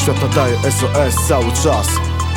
Świat nadaje SOS cały czas.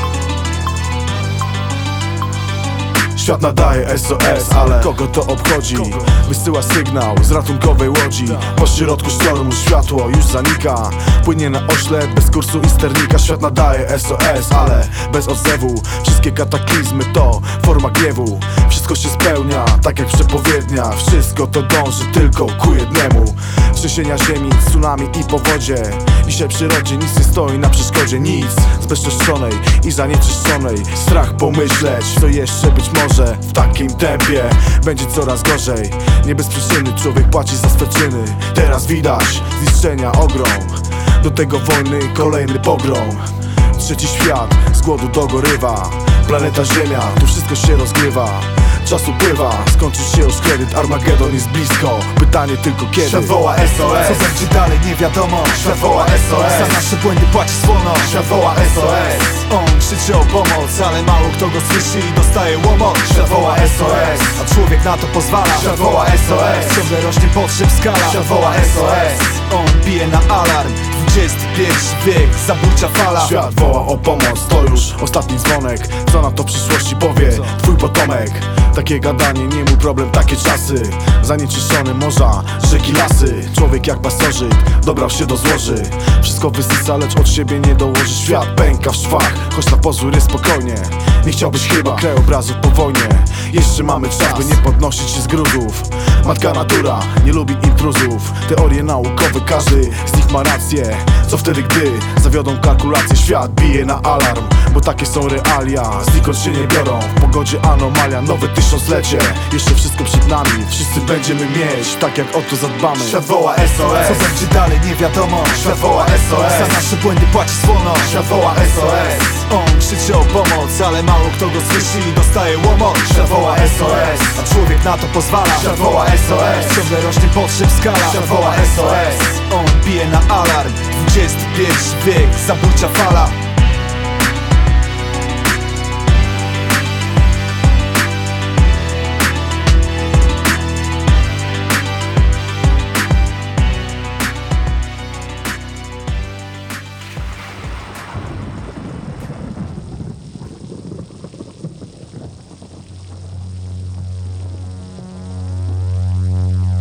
Świat nadaje SOS, ale kogo to obchodzi? Wysyła sygnał z ratunkowej łodzi. Po środku sztormu światło już zanika. Płynie na oślep bez kursu i sternika. Świat nadaje SOS, ale bez odzewu. Wszystkie kataklizmy to forma gniewu. Wszystko się spełnia, tak jak przepowiednia. Wszystko to dąży tylko ku jednemu. Trzęsienia ziemi, tsunami i powodzie. Dzisiaj w przyrodzie nic nie stoi na przeszkodzie. Nic zbezczeszczonej i zanieczyszczonej. Strach pomyśleć, co jeszcze być może. W takim tempie będzie coraz gorzej. Nie bez przyczyny człowiek płaci za swe czyny. Teraz widać zniszczenia ogrom. Do tego wojny kolejny pogrom. Trzeci świat z głodu dogorywa. Planeta Ziemia, tu wszystko się rozgrywa. Czas upływa, skończy się już kredyt. Armagedon jest blisko, pytanie tylko kiedy. Świat woła SOS, co będzie dalej nie wiadomo. Świat woła SOS, za nasze błędy płaci słono. Świat woła SOS, on krzyczy o pomoc, ale mało kto go słyszy i dostaje łomot. Świat woła SOS, a człowiek na to pozwala. Świat woła SOS, ciągle rośnie potrzeb skala. Świat woła SOS, on bije na alarm. XXI wiek, zabójcza fala. Świat woła o pomoc, to już ostatni dzwonek. Co na to w przyszłości powie twój potomek? Takie gadanie, nie mój problem, takie czasy. Zanieczyszczone morza, rzeki, lasy. Człowiek jak pasożyt, dobrał się do złoży. Wszystko wysysa, lecz od siebie nie dołoży. Świat pęka w szwach, choć na pozór jest spokojnie. Nie chciałbyś chyba krajobrazów po wojnie. Jeszcze mamy czas, by nie podnosić się z gruzów. Matka natura nie lubi intruzów. Teorie naukowe, każdy z nich ma rację. Co wtedy, gdy zawiodą kalkulacje? Świat bije na alarm, bo takie są realia. Znikąd się nie biorą, w pogodzie anomalia. Nowe tysiąclecie, jeszcze wszystko przed nami. Wszyscy będziemy mieć, tak jak o to zadbamy. Świat woła SOS, co będzie dalej nie wiadomo. Świat woła SOS, za nasze błędy płaci słono. Świat woła SOS, on krzyczy o pomoc, ale mało kto go słyszy i dostaje łomot. Świat woła SOS, a człowiek na to pozwala. Świat woła SOS, ciągle rośnie potrzeb skala. Świat woła SOS, on bije na alarm. XXI wiek, zabójcza fala.